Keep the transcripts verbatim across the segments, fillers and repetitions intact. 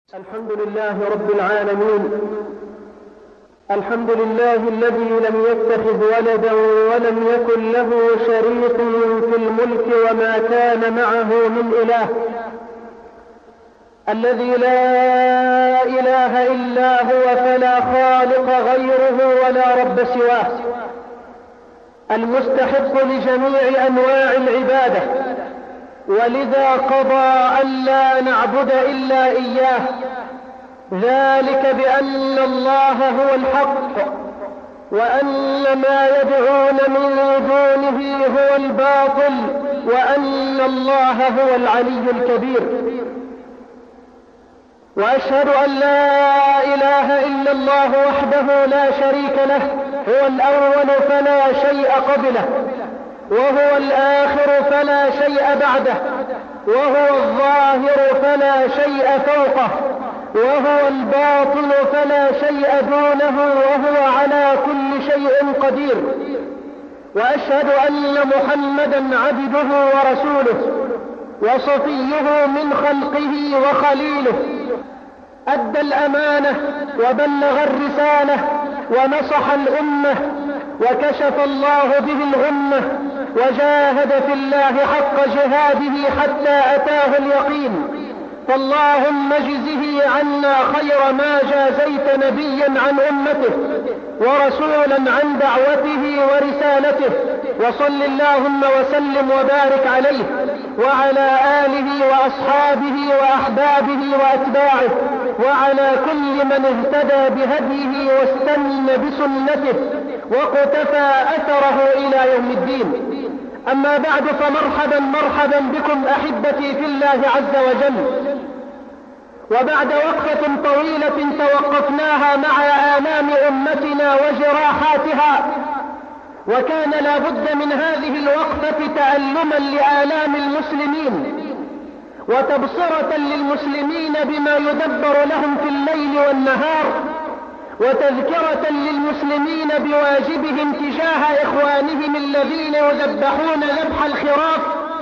الحمد لله رب العالمين. الحمد لله الذي لم يتخذ ولدا ولم يكن له شريك في الملك وما كان معه من إله، الذي لا إله إلا هو فلا خالق غيره ولا رب سواه، المستحق لجميع أنواع العبادة، ولذا قضى ألا نعبد إلا إياه، ذلك بأن الله هو الحق وأن ما يدعون من دونه هو الباطل وأن الله هو العلي الكبير. وأشهد أن لا إله إلا الله وحده لا شريك له، هو الأول فلا شيء قبله، وهو الآخر فلا شيء بعده، وهو الظاهر فلا شيء فوقه، وهو الباطن فلا شيء دونه، وهو على كل شيء قدير. وأشهد أن محمدا عبده ورسوله وصفيه من خلقه وخليله، أدى الأمانة وبلغ الرسالة ونصح الأمة وكشف الله به الغمة، وجاهد في الله حق جهاده حتى أتاه اليقين. فاللهم اجزه عنا خير ما جازيت نبيا عن أمته ورسولا عن دعوته ورسالته، وصل اللهم وسلم وبارك عليه وعلى آله وأصحابه وأحبابه وأتباعه وعلى كل من اهتدى بهديه واستنى بسنته وقتفى أثره إلى يوم الدين. أما بعد، فمرحبا مرحبا بكم أحبتي في الله عز وجل. وبعد وقفة طويلة توقفناها مع آلام أمتنا وجراحاتها، وكان لا بد من هذه الوقفة تألما لآلام المسلمين وتبصرة للمسلمين بما يدبر لهم في الليل والنهار، وتذكرة للمسلمين بواجبهم تجاه إخوانهم الذين يذبحون ذبح الخراف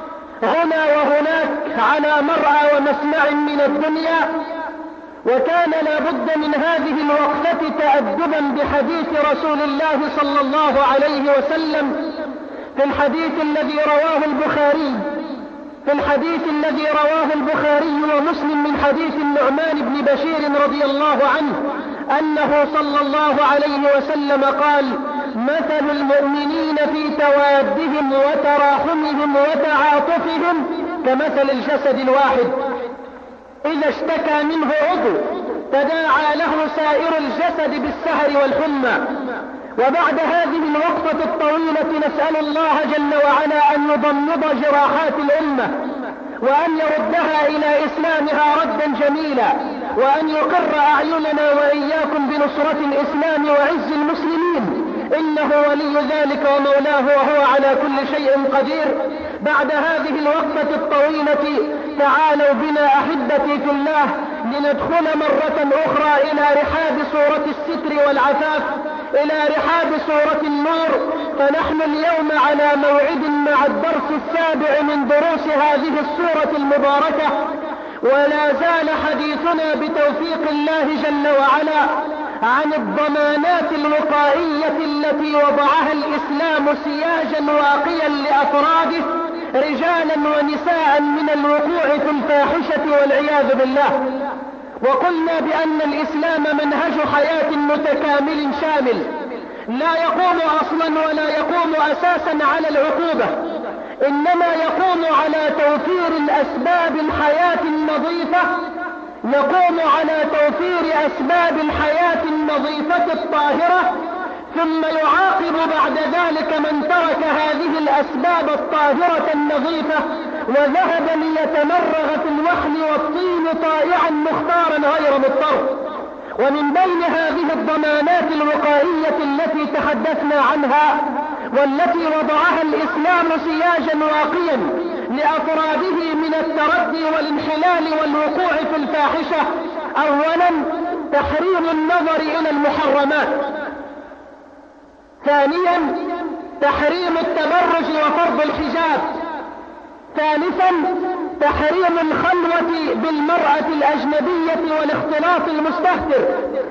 هنا وهناك على مرأى ومسمع من الدنيا. وكان لا بد من هذه الوقفة تأدبا بحديث رسول الله صلى الله عليه وسلم في الحديث الذي رواه البخاري في الحديث الذي رواه البخاري ومسلم من حديث النعمان بن بشير رضي الله عنه أنه صلى الله عليه وسلم قال: مثل المؤمنين في توادهم وتراحمهم وتعاطفهم كمثل الجسد الواحد، إذا اشتكى منه عضو تداعى له سائر الجسد بالسهر والحمى. وبعد هذه الوقفة الطويلة نسأل الله جل وعلا أن يضمد جراحات الأمة وأن يردها إلى إسلامها ردا جميلا، وأن يقر أعيننا وإياكم بنصرة الإسلام وعز المسلمين، إنه ولي ذلك ومولاه وهو على كل شيء قدير. بعد هذه الوقفة الطويلة تعالوا بنا أحبتي في الله لندخل مرة أخرى إلى رحاب سورة الستر والعفاف، إلى رحاب سورة النور. فنحن اليوم على موعد مع الدرس السابع من دروس هذه السورة المباركة، ولا زال حديثنا بتوفيق الله جل وعلا عن الضمانات الوقائية التي وضعها الإسلام سياجا واقيا لأفراده رجالا ونساء من الوقوع في الفاحشة والعياذ بالله. وقلنا بأن الإسلام منهج حياة متكامل شامل، لا يقوم أصلا ولا يقوم أساسا على العقوبة، إنما يقوم على توفير الأسباب الحياة النظيفة، يقوم على توفير أسباب الحياة النظيفة الطاهرة، ثم يعاقب بعد ذلك من ترك هذه الأسباب الطاهرة النظيفة وذهب ليتمرغ في الوحل والطين طائعا مختارا غير مضطر. ومن بين هذه الضمانات الوقائية التي تحدثنا عنها والتي وضعها الإسلام سياجا واقيا لأفراده من التردي والانحلال والوقوع في الفاحشة: أولا تحريم النظر إلى المحرمات، ثانيا تحريم التبرج وفرض الحجاب، ثالثا تحريم الخلوة بالمرأة الأجنبية والاختلاط المستهتر.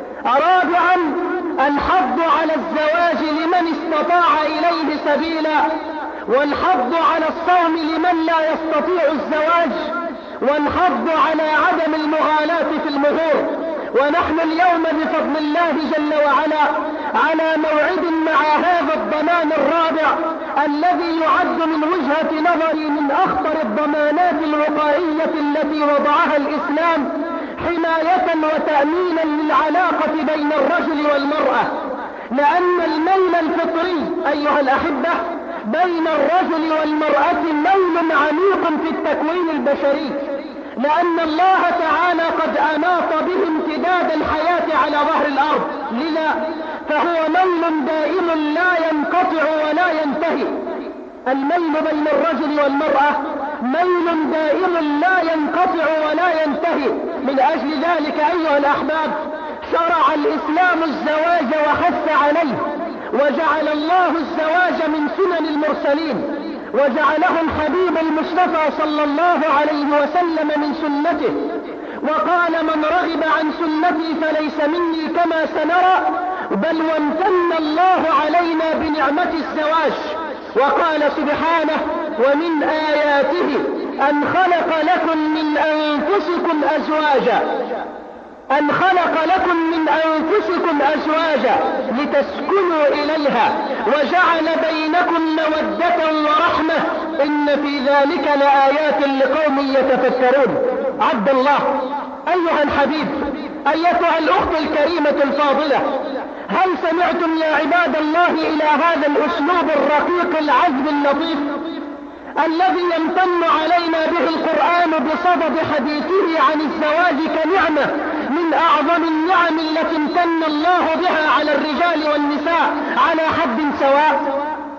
رابعا الحض على الزواج لمن استطاع إليه سبيلا، والحض على الصوم لمن لا يستطيع الزواج، والحض على عدم المغالاة في المهور. ونحن اليوم بفضل الله جل وعلا على موعد مع هذا الضمان الرابع الذي يعد من وجهة نظري من أخطر الضمانات الوقائية التي وضعها الإسلام حماية وتأمينا للعلاقة بين الرجل والمرأة. لأن الميل الفطري أيها الأحبة بين الرجل والمرأة ميل عميق في التكوين البشري، لأن الله تعالى قد أناط به امتداد الحياة على ظهر الأرض، لذا فهو ميل دائم لا ينقطع ولا ينتهي. الميل بين الرجل والمرأة ميل دائم لا ينقطع ولا ينتهي. من أجل ذلك أيها الأحباب شرع الإسلام الزواج وحث عليه، وجعل الله الزواج من سنن المرسلين، وجعله الحبيب المصطفى صلى الله عليه وسلم من سنته، وقال من رغب عن سنتي فليس مني كما سنرى، بل وامتن الله علينا بنعمة الزواج. وقال سبحانه ومن آياته أن خلق لكم من أنفسكم أزواجا أن خلق لكم من أنفسكم أزواجا لتسكنوا إليها وجعل بينكم مودة ورحمة إن في ذلك لآيات لقوم يتفكرون. عبد الله أيها الحبيب، أيتها الأخت الكريمة الفاضلة، هل سمعتم يا عباد الله إلى هذا الأسلوب الرقيق العذب اللطيف الذي يمتن علينا به القرآن بصدد حديثه عن الزواج كنعمة من أعظم النعم التي امتن الله بها على الرجال والنساء على حد سواء؟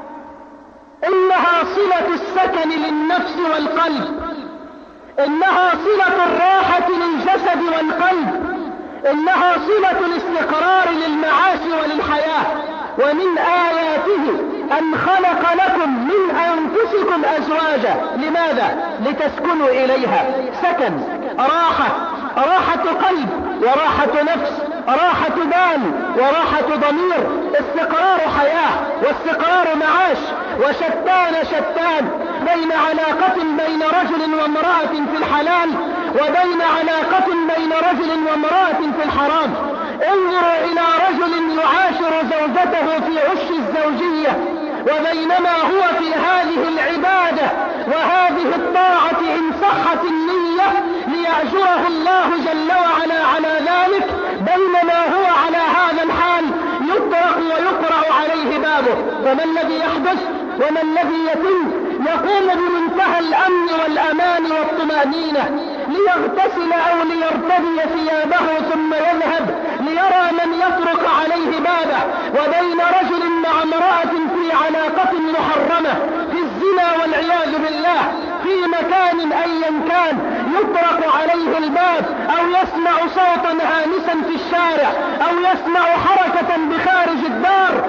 إنها صلة السكن للنفس والقلب، إنها صلة الراحة للجسد والقلب، إنها صلة الاستقرار للمعاش وللحياة. ومن آياته أن خلق لكم من أنفسكم أزواجا. لماذا؟ لتسكنوا إليها. سكن، راحة، راحة قلب وراحة نفس، راحة بال وراحة ضمير، استقرار حياة واستقرار معاش. وشتان شتان بين علاقة بين رجل وامرأة في الحلال وبين علاقة بين رجل وامرأة في الحرام. انظروا إلى رجل يعاشر زوجته في عش الزوجية، وبينما هو في هذه العبادة وهذه الطاعة إن صحت النية ليأجره الله جل وعلا على ذلك، بينما هو على هذا الحال يطرق ويقرع عليه بابه. فما الذي يحدث وما الذي يتم؟ يقوم بمنتهى الأمن والأمان والطمأنينة ليغتسل أو ليرتدي ثيابه ثم يذهب ليرى من يطرق عليه بابه. وبين رجل مع امرأة في علاقة محرمة في الزنا والعياذ بالله في مكان أيا كان يطرق عليه الباب أو يسمع صوتا هامسا في الشارع أو يسمع حركة بخارج الدار،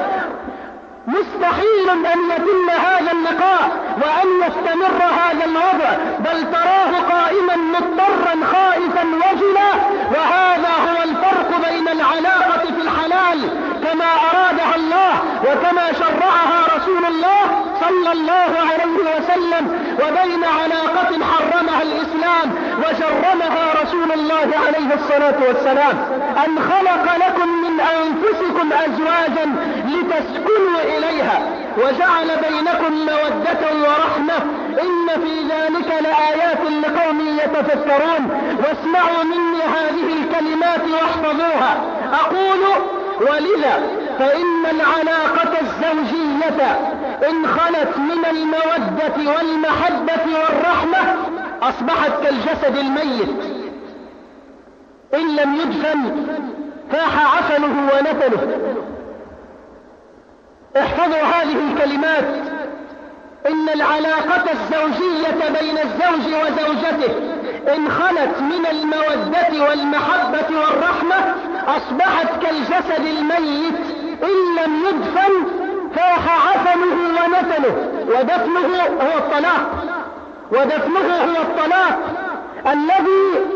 مستحيل أن يتم هذا اللقاء وأن يستمر هذا الوضع، بل تراه قائما مضطرا خائفا وجلا. وهذا هو الفرق بين العلاقة في الحلال كما أرادها الله وكما شرعها رسول الله صلى الله عليه وسلم وبين علاقة حرمها الإسلام وجرمها رسول الله عليه الصلاة والسلام. أن خلق لكم من أنفسكم أزواجا لتسكنوا إليها وجعل بينكم مودة ورحمة إن في ذلك لآيات لقوم يتفكرون. واسمعوا مني هذه الكلمات واحفظوها. أقول ولذا فإن العلاقة الزوجية إن خلت من المودة والمحبة والرحمة أصبحت كالجسد الميت إن لم يدفن فاح عفنه ونتنه. احفظوا هذه الكلمات. إن العلاقة الزوجية بين الزوج وزوجته إن خلت من المودة والمحبة والرحمة أصبحت كالجسد الميت إن لم يدفن فاح عفنه ونتنه. ودفنه هو الطلاق، ودفنه هو الطلاق الذي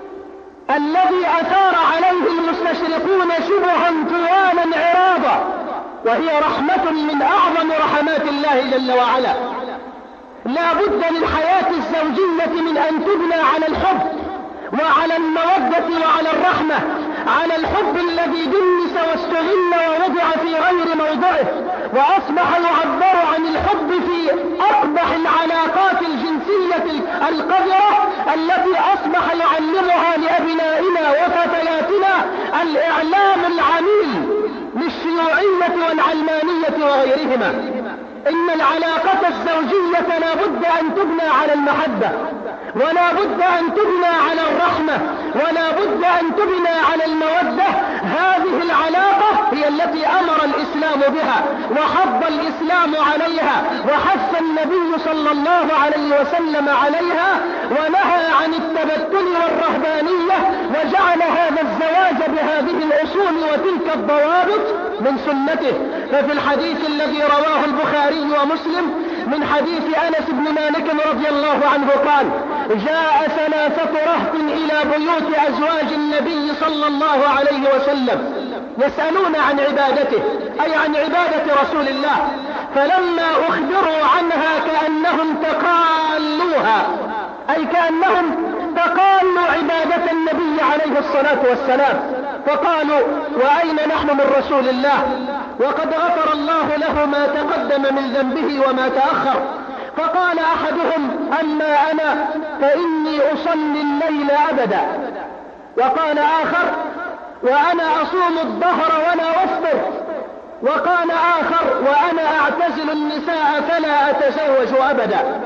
الذي أثار عليه المستشرقون شبها طوالا عراضا، وهي رحمة من أعظم رحمات الله جل وعلا. لا بد للحياة الزوجية من أن تبنى على الحب وعلى المودة وعلى الرحمة، على الحب الذي دنس واستغل ووضع في غير موضعه، وأصبح يعبر عن الحب في أقبح العلاقات الجنسية القذرة التي أصبح يعلمها لأبنائنا وفتياتنا الإعلام العميل للشيوعية والعلمانية وغيرهما. إن العلاقة الزوجية لا بد أن تبنى على المحبة، ولا بد أن تبنى على الرحمة، ولا بد أن تبنى على المودة. هذه العلاقة هي التي أمر الإسلام بها وحض الإسلام عليها وحث النبي صلى الله عليه وسلم عليها، ونهى عن التبتل والرهبانية، وجعل هذا الزواج بهذه الأصول وتلك الضوابط من سنته. ففي الحديث الذي رواه البخاري ومسلم من حديث أنس بن مالك رضي الله عنه قال: جاء ثلاثة رهط إلى بيوت أزواج النبي صلى الله عليه وسلم يسألون عن عبادته، أي عن عبادة رسول الله، فلما أخبروا عنها كأنهم تقالوها، أي كأنهم تقالوا عبادة النبي عليه الصلاة والسلام، فقالوا: وأين نحن من رسول الله وقد غفر الله له ما تقدم من ذنبه وما تأخر؟ فقال أحدهم: أما أنا فإني أصلي الليل أبدا. وقال آخر: وأنا أصوم الظهر ولا أفطر. وقال آخر: وأنا أعتزل النساء فلا أتزوج أبدا.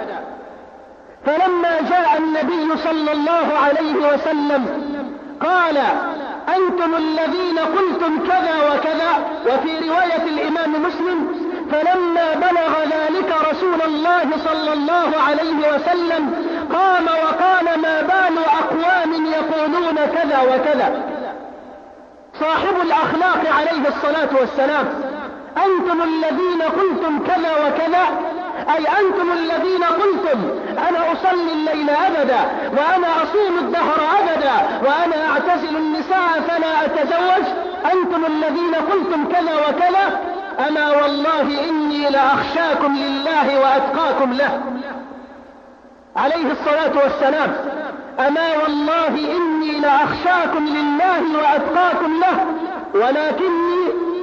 فلما جاء النبي صلى الله عليه وسلم قال: أنتم الذين قلتم كذا وكذا. وفي رواية الإمام مسلم: فلما بلغ ذلك رسول الله صلى الله عليه وسلم قام وقال: ما بال أقوام يقولون كذا وكذا. صاحب الأخلاق عليه الصلاة والسلام: أنتم الذين قلتم كذا وكذا، أي أنتم الذين قلتم أنا أصلي الليل أبدا، وأنا أصوم الدهر أبدا، وأنا أعتزل النساء فلا أتزوج، أنتم الذين قلتم كذا وكذا. أما والله إني لأخشاكم لله وأتقاكم له عليه الصلاة والسلام. أما والله إني لأخشاكم لله وأتقاكم له، ولكني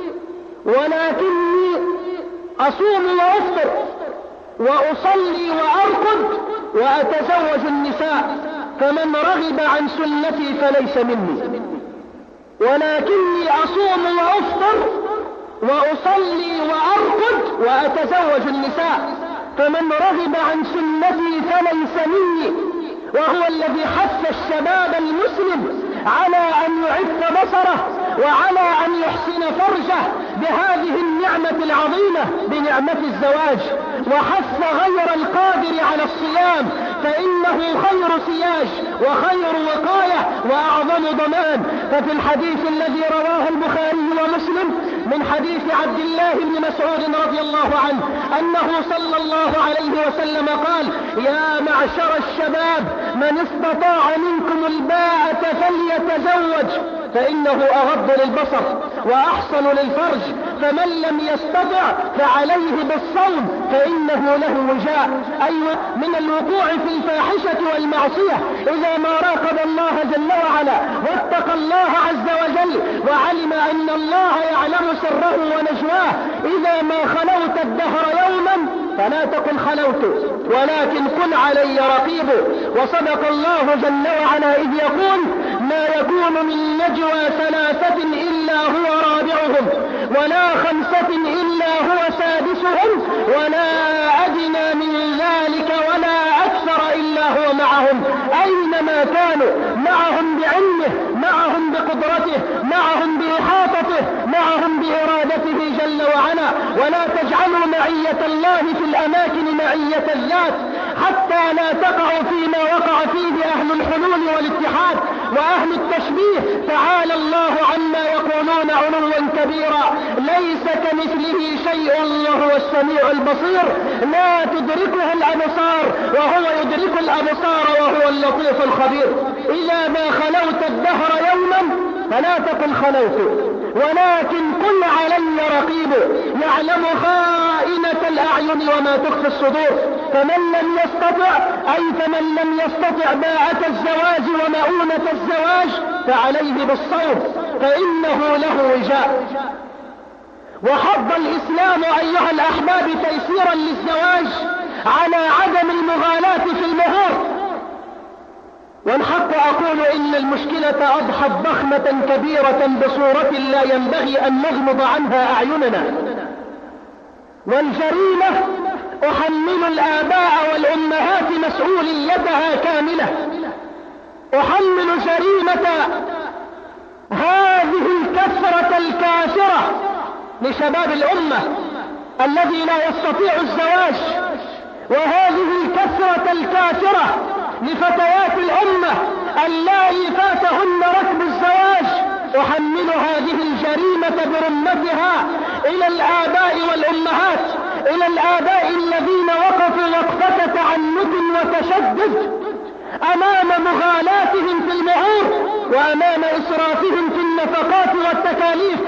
ولكني أصوم وأفطر وأصلي وأرقد وأتزوج النساء، فمن رغب عن سنتي فليس مني. ولكني أصوم وأفطر وأصلي وأرقد وأتزوج النساء، فمن رغب عن سنتي فليس مني. وهو الذي حث الشباب المسلم على أن يعف بصره وعلى أن يحسن فرجه بهذه النعمة العظيمة بنعمة الزواج، وحث غير القادر على الصيام، فإنه خير سياج وخير وقاية وأعظم ضمان. ففي الحديث الذي رواه البخاري ومسلم من حديث عبد الله بن مسعود رضي الله عنه أنه صلى الله عليه وسلم قال: يا معشر الشباب من استطاع منكم الباءة فليتزوج، فإنه أغض للبصر وأحصن للفرج، فمن لم يستطع فعليه بالصوم فإنه له وجاء، أي من الوقوع في الفاحشة والمعصية إذا ما راقب الله جل وعلا واتقى الله عز وجل وعلم أن الله يعلم سره ونجواه. إذا ما خلوت الدهر يوما فلا تقل خلوت، ولكن قل علي رقيب. وصدق الله جل وعلا إذ يقول: ما يكون من نجوى ثلاثة إلا هو رابعهم، ولا خمسة إلا هو سادسهم، ولا أدنى من ذلك ولا أكثر إلا هو معهم أينما كانوا، معهم بعلمه، معهم بقدرته، معهم بإحاطته، معهم بإرادته جل وعلا. ولا تجعلوا معية الله في الأماكن معية الذات، حتى لا تقع فيما وقع فيه أهل الحلول والاتحاد وأهل التشبيه تعالى الله عما يقولون علوا كبيرا. ليس كمثله شيء وهو السميع البصير، لا تدركه الأبصار وهو يدرك الأبصار وهو اللطيف الخبير. إذا ما خلوت الدهر يوما فلا تقل خلوت، ولكن قل علي رقيب يعلم خائنة الأعين وما تخفي الصدور. فمن لم يستطع أي فمن لم يستطع باعة الزواج ومؤونة الزواج فعليه بالصوم فإنه له وجاء. وحض الإسلام أيها الأحباب تيسيرا للزواج على عدم المغالاة في المهور. والحق أقول إن المشكلة أضحت ضخمة كبيرة بصورة لا ينبغي أن نغمض عنها أعيننا. والجريمة أحمل الآباء والأمهات مسؤوليتها كاملة. أحمل جريمة هذه الكثرة الكافرة لشباب الأمة الذي لا يستطيع الزواج، وهذه الكثرة الكافرة لفتيات الأمة اللائي فاتهن ركب الزواج. أحمل هذه الجريمة برمتها إلى الآباء والأمهات، إلى الآباء الذين وقفوا وقفة تعنت وتشدد أمام مغالاتهم في المهور وأمام إسرافهم في النفقات والتكاليف،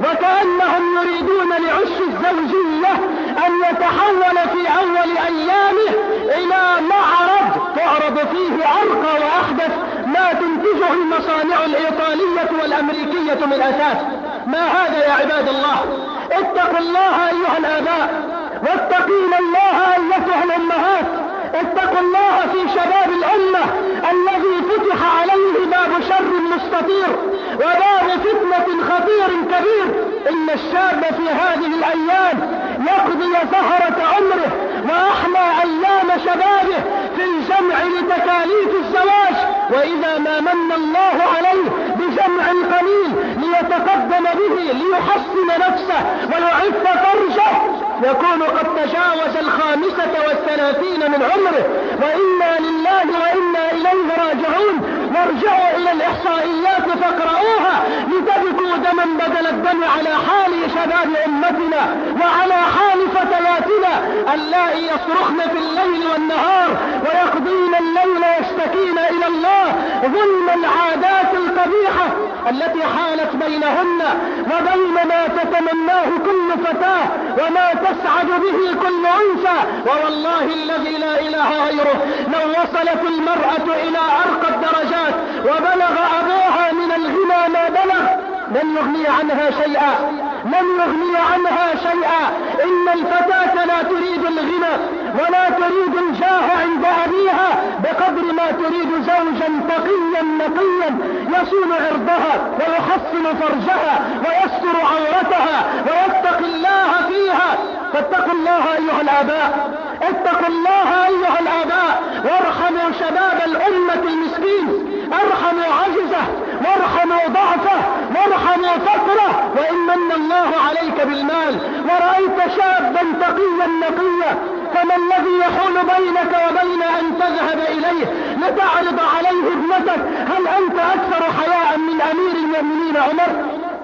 وكأنهم يريدون لعش الزوجية أن يتحول في أول أيامه إلى معرض تعرض فيه أرقى وأحدث ما تنتجه المصانع الإيطالية والأمريكية من أساس. ما هذا يا عباد الله؟ اتقوا الله أيها الآباء، واتقين الله أيتها الأمهات. اتقوا الله في شباب الأمة الذي فتح عليه باب شر مستطير وباب فتنة خطير كبير. إن الشاب في هذه الأيام يقضي زهرة عمره وأحلى أيام شبابه في الجمع لتكاليف الزواج، وإذا ما من الله عليه بجمع قليل ليتقدم به ليحصن نفسه ويعف فرجه يكون قد تجاوز الخامسة والثلاثين من عمره. وإنا لله وإنا إليه راجعون. وارجعوا إلى الإحصائيات فاقرؤوها لتبكوا دما بدل الدم على حال شباب أمتنا وعلى حال فتياتنا اللائي يصرخن في الليل والنهار ويقضين الليل يشتكين إلى الله ظلم العادات القبيحة التي حالت بينهن وبين ما تتمناه كل فتاة وما تسعد به كل أنثى. ووالله الذي لا إله غيره لو وصلت المرأة إلى أرقى الدرجات وبلغ أبوها من الغنى ما بلغ لن يغني عنها شيئا، لن يغني عنها شيئا. إن الفتاة لا تريد الغنى ولا تريد الجاه عند أبيها بقدر ما تريد زوجا تقيا نقيا يصون عرضها ويحصن فرجها ويستر عورتها ويتقي الله فيها. فاتقوا الله أيها الآباء، اتقوا الله أيها الآباء، وارحموا شباب الأمة المسكين، ارحموا عجزه وارحموا ضعفه وارحموا فقره. وإن من الله عليك بالمال ورأيت شابا تقيا نقيا فما الذي يحول بينك وبين أن تذهب إليه لتعرض عليه ابنتك؟ هل أنت أكثر حياء من أمير المؤمنين عمر؟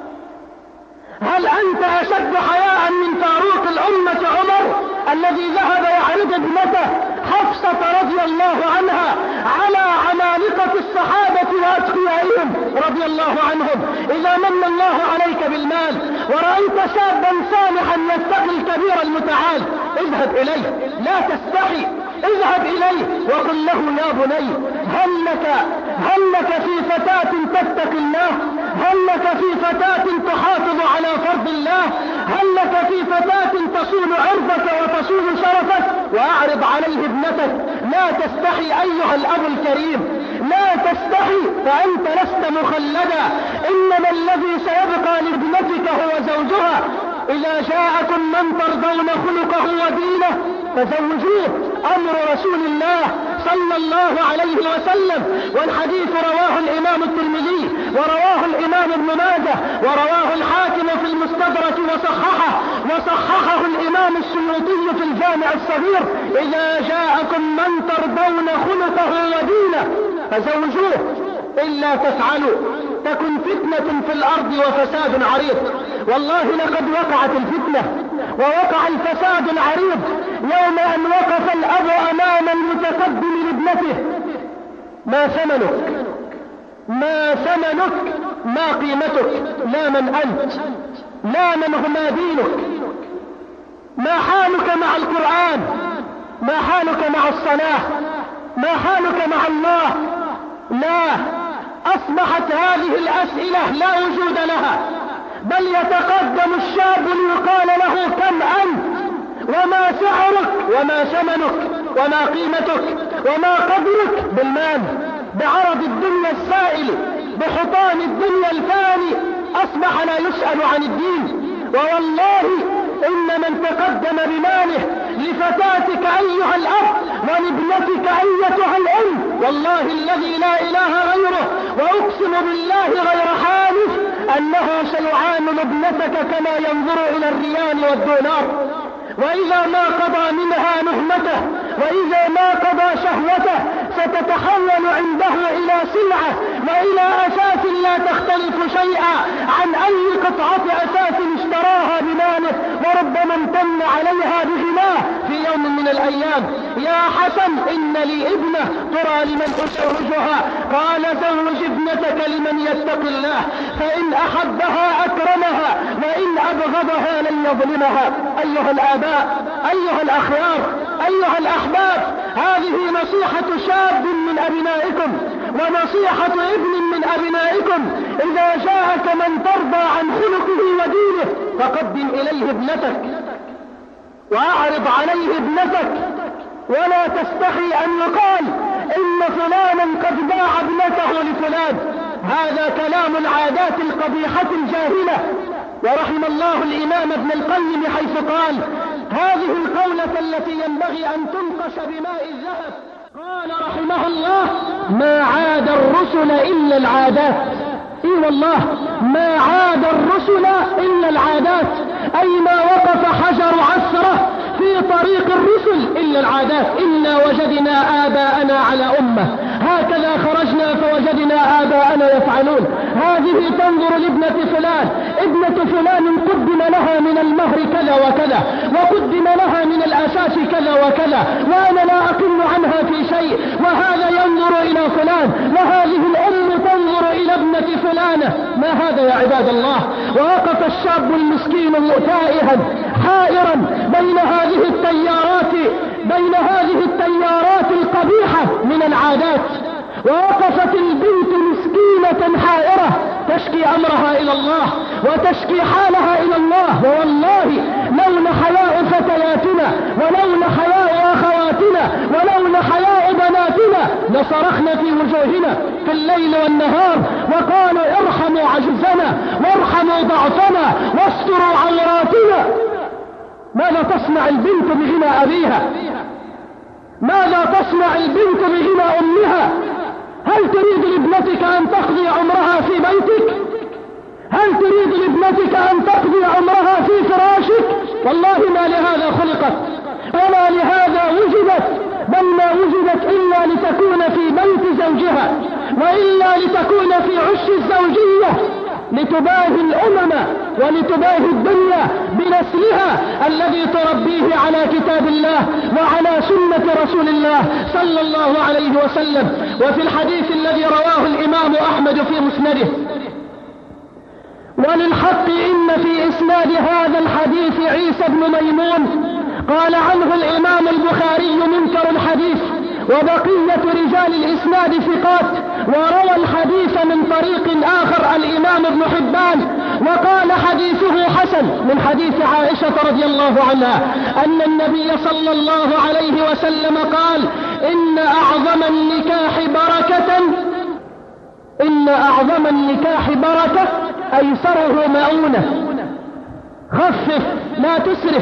هل أنت أشد حياء من فاروق الأمة عمر الذي ذهب يعرض ابنته حفصة رضي الله عنها على عمالقة الصحابة وأتقيائهم رضي الله عنهم؟ إذا من الله عليك بالمال ورأيت شابا صالحا يتقي الكبير المتعال اذهب إليه، لا تستحي، اذهب إليه وقل له يا بني هل لك, هل لك في فتاة تتقي الله؟ هل لك في فتاة تحافظ على فرض الله؟ هل لك في فتاة تصون عرضك وتصون شرفك؟ وأعرض عليه ابنتك. لا تستحي أيها الأب الكريم، لا تستحي فأنت لست مخلدا، إنما الذي سيبقى لابنتك هو زوجها. إذا جاءكم من ترضون خلقه ودينه فزوجوه، أمر رسول الله صلى الله عليه وسلم. والحديث رواه الإمام الترمذي ورواه الإمام ابن ماجه ورواه الحاكم في المستدرك وصححه وصححه الإمام السيوطي في الجامع الصغير. إذا جاءكم من ترضون خلقه ودينه فزوجوه. إلا تفعلوا تكن فتنة في الأرض وفساد عريض. والله لقد وقعت الفتنة ووقع الفساد العريض يوم أن وقف الأب أمام المتقدم لابنته: ما ثمنك؟ ما ثمنك؟ ما قيمتك؟ لا من أنت، لا من هما دينك. ما حالك مع القرآن؟ ما حالك مع الصلاة؟ ما حالك مع الله؟ لا، أصبحت هذه الأسئلة لا وجود لها، بل يتقدم الشاب ليقال له: كم أنت؟ وما سعرك؟ وما ثمنك؟ وما قيمتك؟ وما قدرك؟ بالمال، بعرض الدنيا السائل، بحطام الدنيا الفاني، أصبح لا يسأل عن الدين. ووالله إن من تقدم بماله لفتاتك أيها الأب ولابنتك أيتها الأم، والله الذي لا إله غيره وأقسم بالله غير حالف أنه سيعامل ابنتك كما ينظر إلى الريال والدولار. وإذا ما قضى منها نهمته وإذا ما قضى شهوته ستتحول عنده إلى سلعة وإلى أساس لا تختلف شيئا عن أي قطعة أساس اشتراها بماله، وربما امتن عليها بغناه في يوم من الأيام. يا حسن إن لي ابنة ترى لمن أزوجها، قال: زوج ابنتك لمن يتق الله، فإن أحبها أكرمها وإن أبغضها لن يظلمها. أيها الآباء، أيها الأخيار، أيها الأحباب، هذه نصيحة شاب من أبنائكم ونصيحة ابن من أبنائكم. إذا جاءك من ترضى عن خلقه ودينه فقدم إليه ابنتك وأعرض عليه ابنتك، ولا تستحي أن يقال إن فلانا قد باع ابنته لفلان. هذا كلام العادات القبيحة الجاهلة. ورحم الله الإمام ابن القيم حيث قال: هذه القولة التي ينبغي أن تنقش بماء الذهب. قال رحمه الله: ما عاد الرسل إلا العادات. اي والله، ما عاد الرسل إلا العادات، أي ما وقف حجر عثرة في طريق الرسل إلا العادات. إنا وجدنا آباءنا على أمة، هكذا خرجنا فوجدنا آباءنا يفعلون. هذه تنظر لابنة فلان، ابنة فلان قدم لها من المهر كذا وكذا، وقدم لها من الأساس كذا وكذا، وأنا لا أقل عنها في شيء. وهذا ينظر إلى فلان، وهذه الأم تنظر إلى ابنة فلانة. ما هذا يا عباد الله؟ ووقف الشاب المسكين تائها حائرا بين هذه التيارات بين هذه التيارات القبيحة من العادات. ووقفت البنت مسكينة حائرة تشكي أمرها إلى الله وتشكي حالها إلى الله. ووالله لولا حياء فتياتنا ولولا حياء أخواتنا ولولا حياء بناتنا لصرخنا في وجوهنا في الليل والنهار وقالوا: ارحموا عجزنا وارحموا ضعفنا واستروا عوراتنا. ماذا تصنع البنت بغنى أبيها؟ ماذا تصنع البنت بغنى أمها؟ هل تريد لابنتك أن تقضي عمرها في بيتك؟ هل تريد لابنتك أن تقضي عمرها في فراشك؟ والله ما لهذا خلقت ولا لهذا وجدت، بل ما وجدت إلا لتكون في بيت زوجها، وإلا لتكون في عش الزوجية، لتباهي الأمم ولتباهي الدنيا بنسلها الذي تربيه على كتاب الله وعلى سنة رسول الله صلى الله عليه وسلم. وفي الحديث الذي رواه الإمام أحمد في مسنده: وللحق إن في إسناد هذا الحديث عيسى بن ميمون، قال عنه الإمام البخاري منكر الحديث، وبقية رجال الإسناد ثقات. وروى الحديث من طريق آخر الإمام ابن حبان وقال حديثه حسن من حديث عائشة رضي الله عنها أن النبي صلى الله عليه وسلم قال: إن أعظم النكاح بركة إن أعظم النكاح بركة أيسره مؤونة. خفف لا تسرف،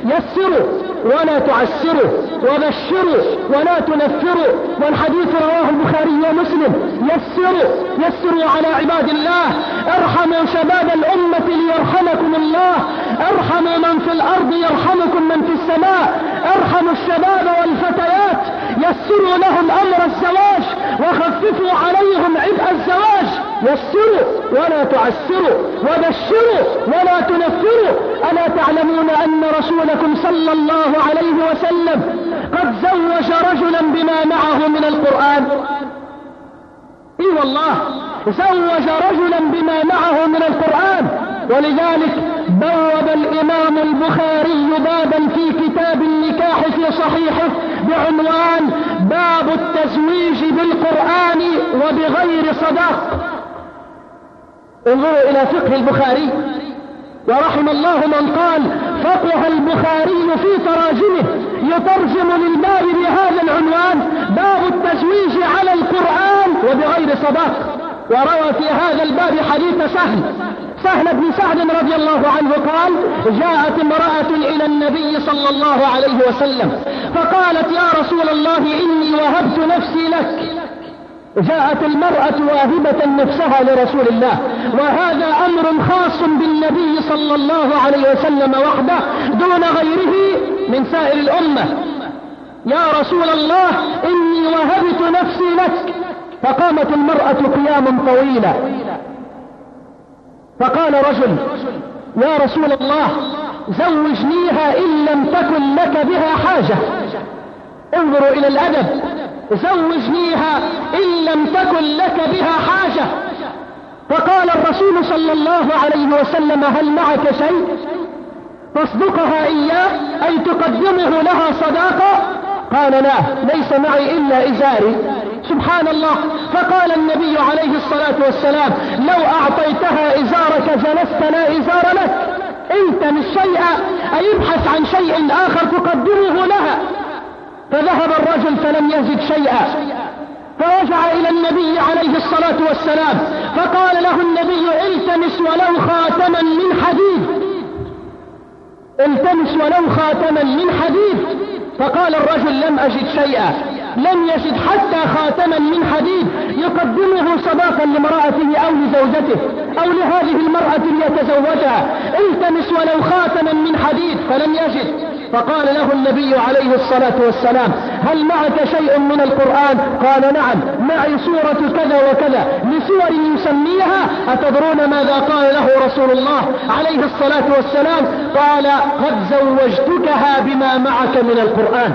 يسروا ولا تعسروا، وبشروا ولا تنفروا. والحديث رواه البخاري ومسلم. يسروا يسروا على عباد الله، ارحموا شباب الأمة ليرحمكم الله، ارحموا من في الأرض يرحمكم من في السماء، ارحموا الشباب والفتيات، يسروا لهم أمر الزواج وخففوا عليهم عبء الزواج. يسروا ولا تعسروا، وبشروا ولا تنفروا. ألا تعلمون أن رسولكم صلى الله عليه وسلم قد زوج رجلا بما معه من القرآن؟ اي والله، زوج رجلا بما معه من القرآن. ولذلك بوب الإمام البخاري بابا في كتاب النكاح في صحيحه بعنوان باب التزويج بالقرآن وبغير صداق. انظروا إلى فقه البخاري، ورحم الله من قال فقه البخاري في تراجمه يترجم للباب بهذا العنوان باب التزويج على القرآن وبغير صداق. وروى في هذا الباب حديث سهل سهل بن سعد رضي الله عنه قال جاءت امرأة إلى النبي صلى الله عليه وسلم فقالت يا رسول الله إني وهبت نفسي لك. جاءت المرأة واهبة نفسها لرسول الله، وهذا أمر خاص بالنبي صلى الله عليه وسلم وحده دون غيره من سائر الأمة. يا رسول الله إني وهبت نفسي لك. فقامت المرأة قياما طويلا، فقال رجل يا رسول الله زوجنيها إن لم تكن لك بها حاجة. انظروا إلى الأدب، زوجنيها إن لم تكن لك بها حاجة. فقال الرسول صلى الله عليه وسلم هل معك شيء تصدقها إياه أي تقدمه لها صداقة؟ قال لا، ليس معي إلا إزاري. سبحان الله. فقال النبي عليه الصلاة والسلام لو أعطيتها إزارك جلست لا إزار لك. التمس شيئا أي ابحث عن شيء آخر تقدمه لها. فذهب الرجل فلم يجد شيئا، فرجع إلى النبي عليه الصلاة والسلام فقال له النبي التمس ولو خاتما من حديد، التمس ولو خاتما من حديد. فقال الرجل لم أجد شيئا، لم يجد حتى خاتما من حديد يقدمه صداقا لامرأته أو لزوجته أو لهذه المرأة ليتزوجها. التمس ولو خاتما من حديد فلم يجد. فقال له النبي عليه الصلاة والسلام هل معك شيء من القرآن؟ قال نعم، معي سورة كذا وكذا لسور يسميها. أتدرون ماذا قال له رسول الله عليه الصلاة والسلام؟ قال قد زوجتكها بما معك من القرآن،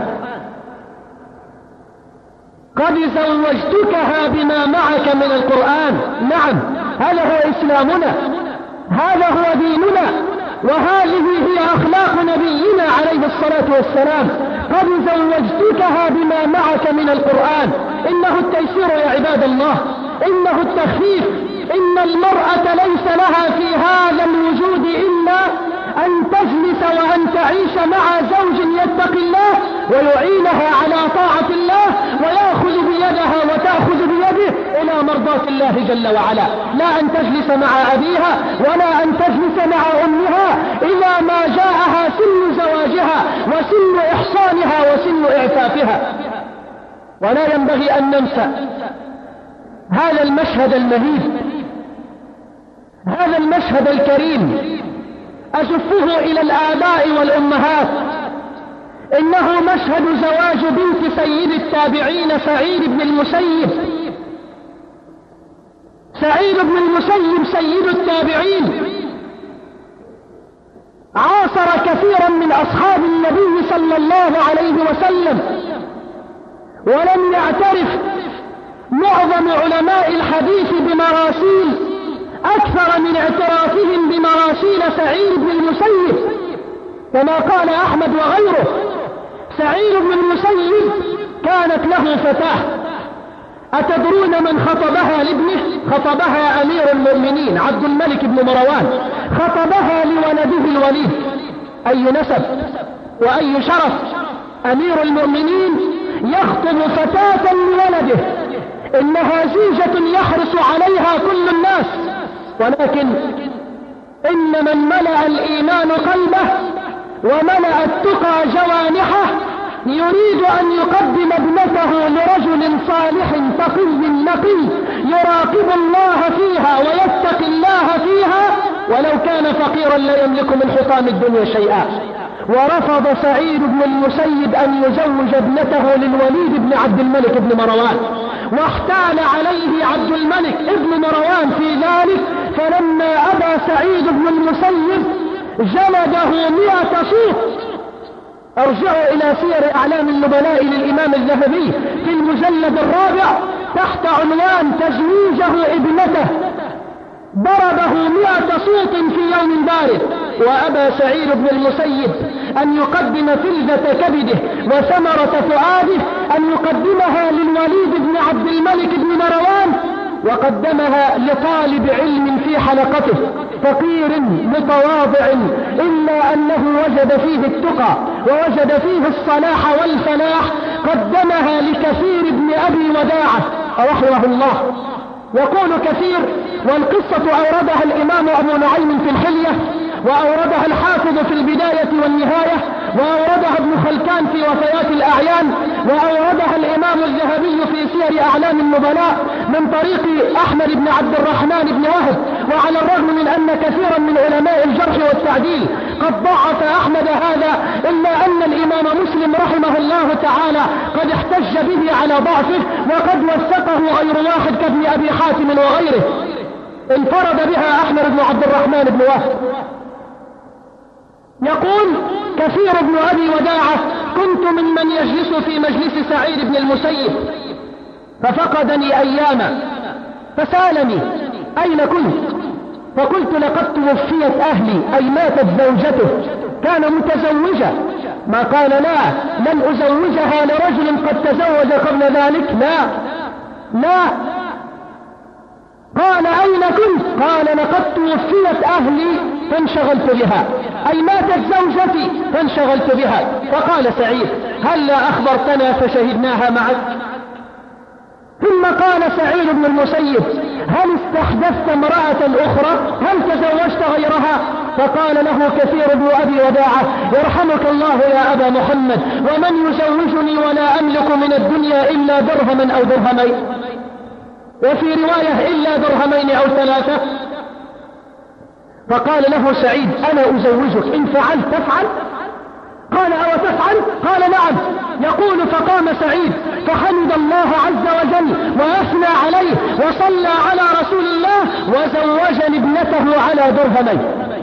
قد زوجتكها بما معك من القرآن. نعم، هذا هو إسلامنا، هذا هو ديننا، وهذه هي أخلاق نبينا عليه الصلاة والسلام. قد زوجتكها بما معك من القرآن. إنه التيسير يا عباد الله، إنه التخفيف. إن المرأة ليس لها في هذا الوجود إلا أن تجلس وأن تعيش مع زوج يتقي الله ويعينها على طاعة الله ويأخذ بيدها وتأخذ بيده إلى مرضاة الله جل وعلا، لا أن تجلس مع أبيها ولا أن تجلس مع أمها إذا ما جاءها سن زواجها وسن إحصانها وسن إعفافها. ولا ينبغي أن ننسى هذا المشهد المهيب، هذا المشهد الكريم. أزفه إلى الآباء والأمهات. إنه مشهد زواج بنت سيد التابعين سعيد بن المسيب. سعيد بن المسيب سيد التابعين، عاصر كثيرا من أصحاب النبي صلى الله عليه وسلم، ولم يعترف معظم علماء الحديث بمراسيل أكثر من اعترافهم بمراسيل سعيد بن المسيب، كما قال أحمد وغيره. سعيد بن المسيب كانت له فتاة، أتدرون من خطبها لابنه؟ خطبها أمير المؤمنين عبد الملك بن مروان، خطبها لولده الوليد. أي نسب وأي شرف! أمير المؤمنين يخطب فتاة لولده، إنها زيجة يحرص عليها كل الناس، ولكن إن من ملأ الإيمان قلبه وملأ التقى جوانحه يريد أن يقدم ابنته لرجل صالح تقي نقي يراقب الله فيها ويتقي الله فيها، ولو كان فقيرا لا يملك من حطام الدنيا شيئا. ورفض سعيد بن المسيب أن يزوج ابنته للوليد بن عبد الملك بن مروان، واحتال عليه عبد الملك بن مروان في ذلك، فلما أبى سعيد بن المسيب جلده مئة صوت. ارجعوا إلى سير أعلام النبلاء للإمام الذهبي في المجلد الرابع تحت عنوان تزويجه ابنته، ضربه مئة صوت في يوم بارد. وأبى سعيد بن المسيب أن يقدم فلذة كبده وثمرة فؤاده، أن يقدمها للوليد بن عبد الملك بن مروان، وقدمها لطالب علم في حلقته فقير متواضع، إلا أنه وجد فيه التقى ووجد فيه الصلاح والفلاح، قدمها لكثير بن أبي وداعة رحمه الله. يقول كثير، والقصة أوردها الإمام أبو نعيم في الحلية، وأوردها الحافظ في البداية والنهاية، وأوردها ابن خلكان في وفيات الأعيان، وأوردها الإمام الذهبي في سير أعلام النبلاء من طريق أحمد بن عبد الرحمن بن وهب. وعلى الرغم من أن كثيرا من علماء الجرح والتعديل قد ضعف أحمد هذا، إلا أن الإمام مسلم رحمه الله تعالى قد احتج به على ضعفه، وقد وثقه غير واحد كابن أبي حاتم وغيره، انفرد بها أحمد بن عبد الرحمن بن وهب. يقول كثير بن أبي وداعة: كنت ممن يجلس في مجلس سعيد بن المسيب ففقدني أياما، فسألني أين كنت؟ فقلت: لقد توفيت أهلي، أي ماتت زوجته، كان متزوجة. ما قال: لا، لن أزوجها لرجل قد تزوج قبل ذلك، لا لا. قال: أين كنت؟ قال: لقد توفيت أهلي فانشغلت بها، أي ماتت زوجتي فانشغلت بها. فقال سعيد: هل لا أخبرتنا فشهدناها معك؟ ثم قال سعيد بن المسيب: هل استحدثت امرأة أخرى؟ هل تزوجت غيرها؟ فقال له كثير بن أبي وداعة: يرحمك الله يا أبا محمد، ومن يزوجني ولا أملك من الدنيا إلا درهما أو درهمين، وفي رواية إلا درهمين أو ثلاثة. فقال له سعيد: أنا أزوجك، إن فعلت تفعل؟ قال: أو تفعل؟ قال: نعم. يقول: فقام سعيد فحمد الله عز وجل وأثنى عليه وصلى على رسول الله وزوجني ابنته على درهمين.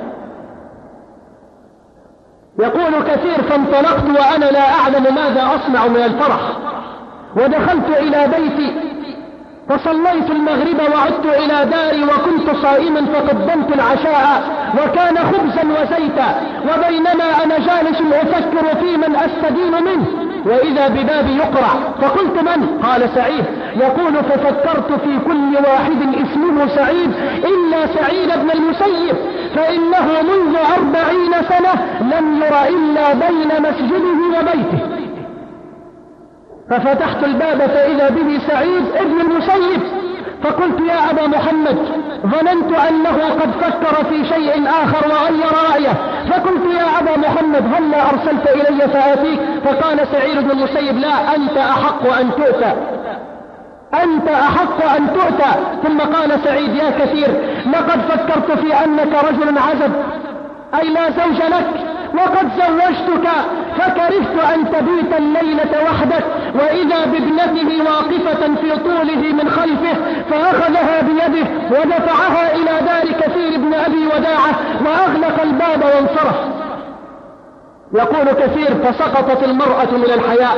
يقول كثير: فانطلقت وأنا لا أعلم ماذا أصنع من الفرح، ودخلت إلى بيتي فصليت المغرب وعدت إلى داري وكنت صائما، فقدمت العشاء وكان خبزا وزيتا، وبينما أنا جالس أفكر في من أستدين منه وإذا ببابي يقرع، فقلت: من؟ قال: سعيد. يقول: ففكرت في كل واحد اسمه سعيد إلا سعيد بن المسيب، فإنه منذ أربعين سنة لم ير إلا بين مسجده وبيته. ففتحت الباب فإذا به سعيد ابن المسيب، فقلت: يا أبا محمد، ظننت أنه قد فكر في شيء آخر وغير رأيه، فقلت: يا أبا محمد، هل لا أرسلت إلي فآتيك؟ فقال سعيد بن المسيب: لا، أنت أحق أن تؤتى، أنت أحق أن تؤتى. ثم قال سعيد: يا كثير، لقد فكرت في أنك رجل عزب، أي لا زوج لك، وقد زوجتك، فكرهت أن تبيت الليلة وحدك، وإذا بابنته واقفة في طوله من خلفه، فأخذها بيده ودفعها إلى دار كثير بن أبي وداعة وأغلق الباب وانصرف. يقول كثير: فسقطت المرأة من الحياء،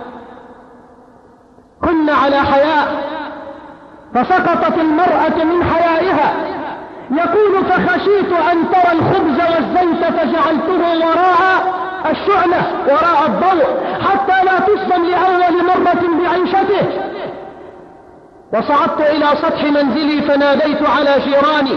كنا على حياء، فسقطت المرأة من حيائها. يقول: فخشيت أن ترى الخبز والزيت فجعلته وراء الشعلة، وراء الضوء، حتى لا تصدم لأول مرة بعيشته. وصعدت إلى سطح منزلي فناديت على جيراني،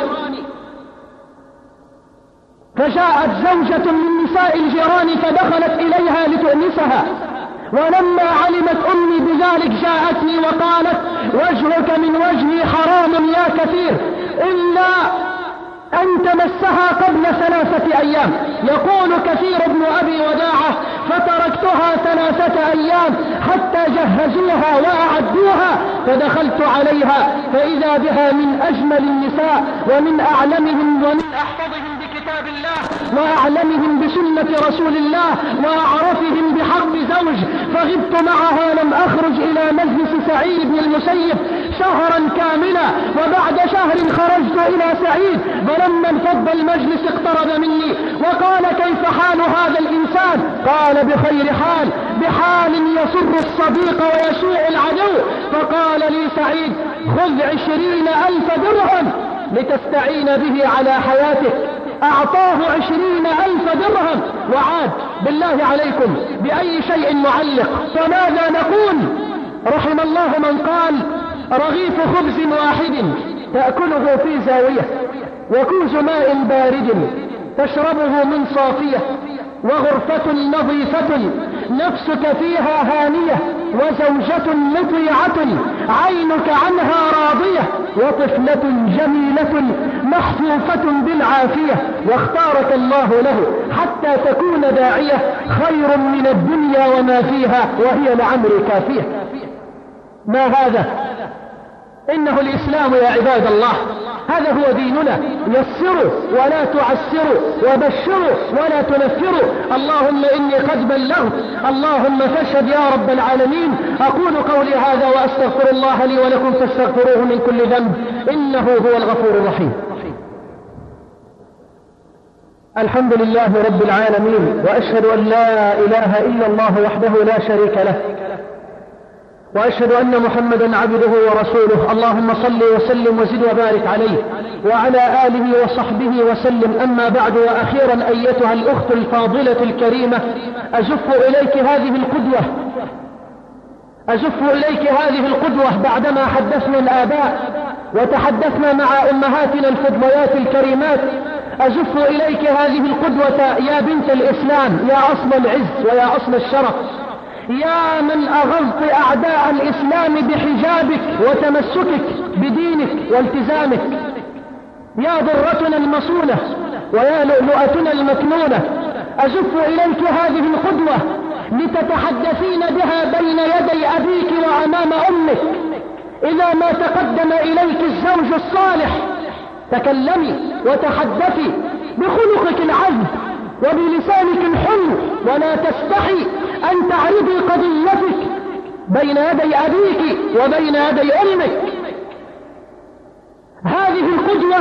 فجاءت زوجة من نساء الجيران فدخلت إليها لتؤنسها، ولما علمت أمي بذلك جاءتني وقالت: وجهك من وجهي حرام يا كثير، إلا أن كنت مسها قبل ثلاثة أيام. يقول كثير بن أبي وداعة فتركتها ثلاثة أيام حتى جهزوها وأعدوها، فدخلت عليها فإذا بها من أجمل النساء ومن أعلمهم ومن أحفظهم بكتاب الله وأعلمهم بسنة رسول الله وأعرفهم بحق زوج. فغبت معها لم أخرج إلى مجلس سعيد بن المسيب شهرا كاملا، وبعد شهر خرجت إلى سعيد، فلما انفض المجلس اقترب مني وقال كيف حال هذا الإنسان؟ قال بخير حال، بحال يسر الصديق ويسوء العدو. فقال لي سعيد خذ عشرين ألف درهم لتستعين به على حياتك. أعطاه عشرين ألف درهم وعاد. بالله عليكم بأي شيء معلق؟ فماذا نقول؟ رحم الله من قال رغيف خبز واحد تأكله في زاوية، وكوز ماء بارد تشربه من صافية، وغرفة نظيفة نفسك فيها هانية، وزوجة مطيعة عينك عنها راضية، وطفلة جميلة محفوفة بالعافية، واختارك الله له حتى تكون داعية خير من الدنيا وما فيها، وهي لعمر كافية. ما هذا؟ إنه الإسلام يا عباد الله، هذا هو ديننا. يسروا ولا تعسروا، وبشروا ولا تنفروا. اللهم إني قد بلغت، اللهم فاشهد يا رب العالمين. أقول قولي هذا وأستغفر الله لي ولكم فاستغفروه من كل ذنب إنه هو الغفور الرحيم. الحمد لله رب العالمين، وأشهد أن لا إله إلا الله وحده لا شريك له، وأشهد أن محمدا عبده ورسوله. اللهم صل وسلم وزد وبارك عليه وعلى آله وصحبه وسلم. أما بعد، وأخيرا أيتها الأخت الفاضلة الكريمة، أزف إليك هذه القدوة أزف إليك هذه القدوة بعدما حدثنا الآباء وتحدثنا مع أمهاتنا الفضليات الكريمات. أزف إليك هذه القدوة يا بنت الإسلام، يا أصل العز ويا أصل الشرف، يا من أغضت أعداء الإسلام بحجابك وتمسكك بدينك والتزامك، يا ضرتنا المصونة ويا لؤلؤتنا المكنونة. أزف إليك هذه القدوة لتتحدثين بها بين يدي أبيك وأمام أمك. إذا ما تقدم إليك الزوج الصالح تكلمي وتحدثي بخلقك العذب وبلسانك الحلو، ولا تستحي أن تعرضي قضيتك بين يدي أبيك وبين يدي أمك. هذه القدوة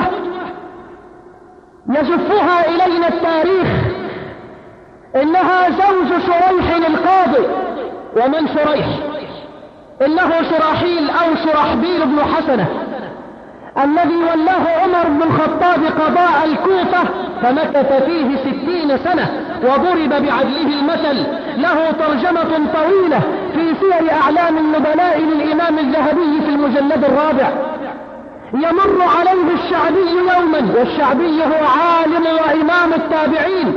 يزفها إلينا التاريخ. إنها زوج شريح القاضي. ومن شريح؟ إنه شراحيل أو شرحبيل بن حسنة الذي ولاه عمر بن الخطاب قضاء الكوفة، فمكث فيه ستين سنة وضرب بعدله المثل. له ترجمة طويلة في سير أعلام النبلاء للإمام الذهبي في المجلد الرابع. يمر عليه الشعبي يوما، والشعبي هو عالم وإمام التابعين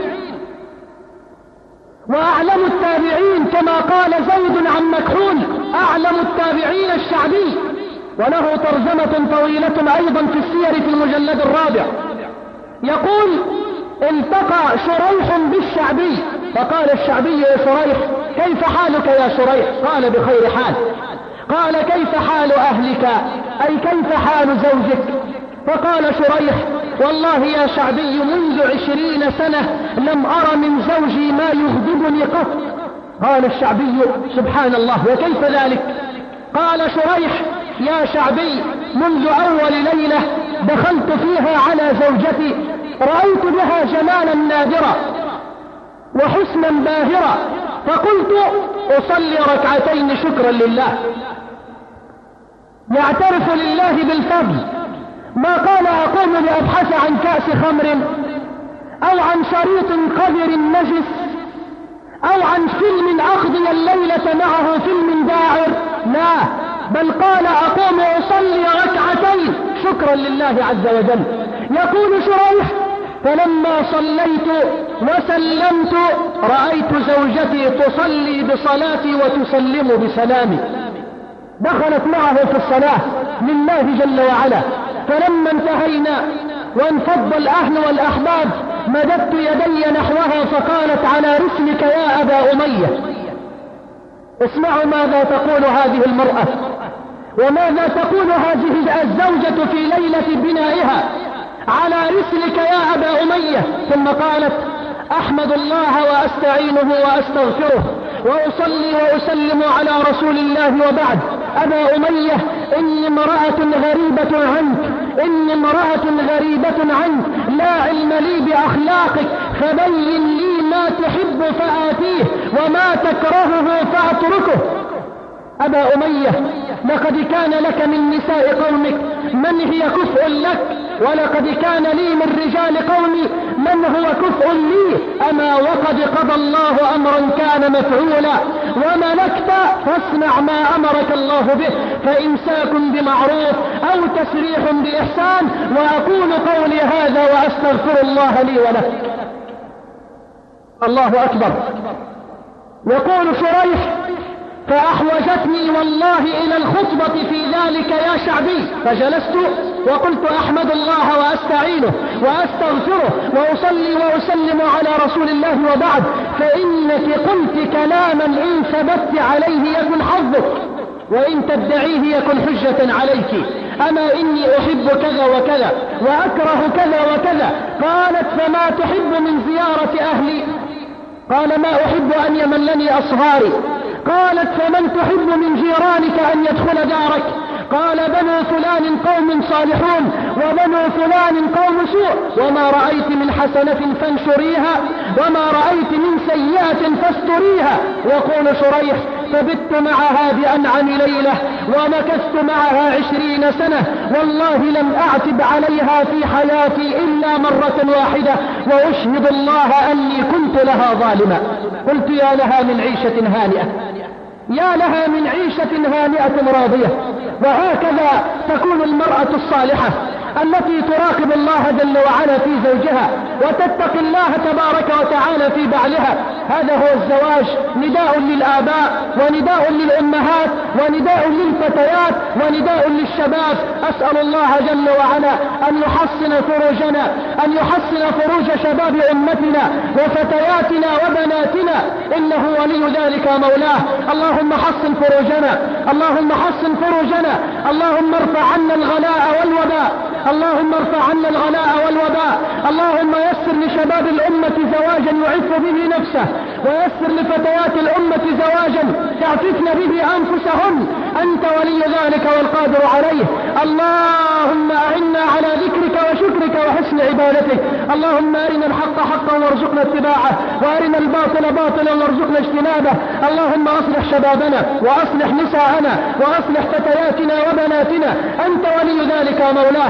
وأعلم التابعين، كما قال زيد عن مكحول أعلم التابعين الشعبي، وله ترجمة طويلة أيضا في السير في المجلد الرابع. يقول التقى شريح بالشعبي فقال الشعبي يا شريح كيف حالك يا شريح؟ قال بخير حال. قال كيف حال أهلك؟ أي كيف حال زوجك؟ فقال شريح والله يا شعبي منذ عشرين سنة لم أرى من زوجي ما يغضبني قط. قال الشعبي سبحان الله وكيف ذلك؟ قال شريح يا شعبي منذ أول ليلة دخلت فيها على زوجتي رأيت بها جمالا نادرا وحسنا باهرا، فقلت أصلي ركعتين شكرا لله. يعترف لله بالفضل، ما قال أقوم لأبحث عن كأس خمر أو عن شريط قذر نجس أو عن فيلم أقضي الليلة معه فيلم داعر، لا، بل قال أقوم أصلي ركعتين شكرا لله عز وجل. يقول شريح فلما صليت وسلمت رأيت زوجتي تصلي بصلاتي وتسلم بسلامي، دخلت معه في الصلاة لله جل وعلا. فلما انتهينا وانفض الأهل والأحباب مددت يدي نحوها فقالت على رسلك يا أبا أمية. اسمعوا ماذا تقول هذه المرأة وماذا تقول هذه الزوجة في ليلة بنائها. على رسلك يا أبا أمية. ثم قالت أحمد الله وأستعينه وأستغفره وأصلي وأسلم على رسول الله وبعد. أبا أمية إني امرأة غريبة عنك إني امرأة غريبة عنك لا علم لي بأخلاقك فبين لي ما تحب فآتيه وما تكرهه فأتركه. أبا أمية لقد كان لك من نساء قومك من هي كفء لك ولقد كان لي من رجال قومي من هو كفء لي. أما وقد قضى الله أمرا كان مفعولا وملكت فاصنع ما أمرك الله به فإمساك بمعروف أو تسريح بإحسان وأقول قولي هذا وأستغفر الله لي ولك. الله أكبر. يقول شريح فأحوجتني والله إلى الخطبة في ذلك يا شعبي فجلست وقلت أحمد الله وأستعينه وأستغفره وأصلي وأسلم على رسول الله وبعد فإنك قلت كلاما إن ثبت عليه يكن حظك وإن تدعيه يكن حجة عليك. أما إني أحب كذا وكذا وأكره كذا وكذا. قالت فما تحب من زيارة أهلي؟ قال ما أحب أن يملني أصهاري. قالت فمن تحب من جيرانك أن يدخل دارك؟ قال بنو فلان قوم صالحون وبنو فلان قوم سوء وما رأيت من حسنة فانشريها وما رأيت من سيئة فاستريها. يقول شريح فبت معها بأنعم ليلة ومكثت معها عشرين سنة والله لم أعتب عليها في حياتي إلا مرة واحدة وأشهد الله أني كنت لها ظالما. قلت يا لها من عيشة هانئة يا لها من عيشة هانئة راضية. وهكذا تكون المرأة الصالحة التي تراقب الله جل وعلا في زوجها وتتقي الله تبارك وتعالى في بعلها. هذا هو الزواج نداء للآباء ونداء للأمهات ونداء للفتيات ونداء للشباب. أسأل الله جل وعلا أن يحصن فروجنا أن يحصن فروج شباب أمتنا وفتياتنا وبناتنا إنه ولي ذلك مولاه. اللهم حصن فروجنا اللهم حصن فروجنا اللهم ارفع عنا الغلاء والوباء اللهم ارفع عنا الغلاء والوباء. اللهم يسر لشباب الأمة زواجا يعف به نفسه ويسر لفتيات الأمة زواجا تعففن به أنفسهن. أنت ولي ذلك والقادر عليه. اللهم أعنا على ذكرك وشكرك وحسن عبادتك. اللهم أرنا الحق حقا وارزقنا اتباعه وأرنا الباطل باطلا وارزقنا اجتنابه. اللهم أصلح شبابنا وأصلح نساءنا وأصلح فتياتنا وبناتنا. أنت ولي ذلك مولاه.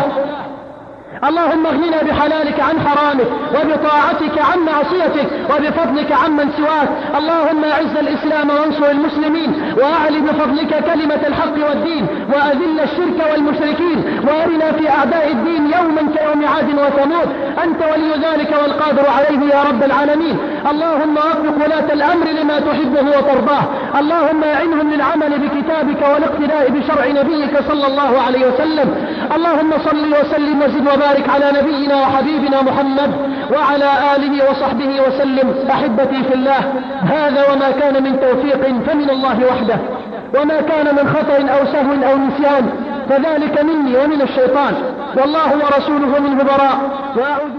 اللهم اغننا بحلالك عن حرامك وبطاعتك عن معصيتك وبفضلك عمن سواك. اللهم اعز الإسلام وانصر المسلمين وأعل بفضلك كلمة الحق والدين وأذل الشرك والمشركين وأرنا في أعداء الدين يوما كيوم عاد وثمود. أنت ولي ذلك والقادر عليه يا رب العالمين. اللهم وفق ولاة الأمر لما تحبه وترضاه. اللهم أعنهم للعمل بكتابك والاقتداء بشرع نبيك صلى الله عليه وسلم. اللهم صل وسلم وزد وبارك على نبينا وحبيبنا محمد وعلى آله وصحبه وسلم. أحبتي في الله، هذا وما كان من توفيق فمن الله وحده، وما كان من خطأ أو سهو أو نسيان فذلك مني ومن الشيطان، والله ورسوله منه براء. وأعوذ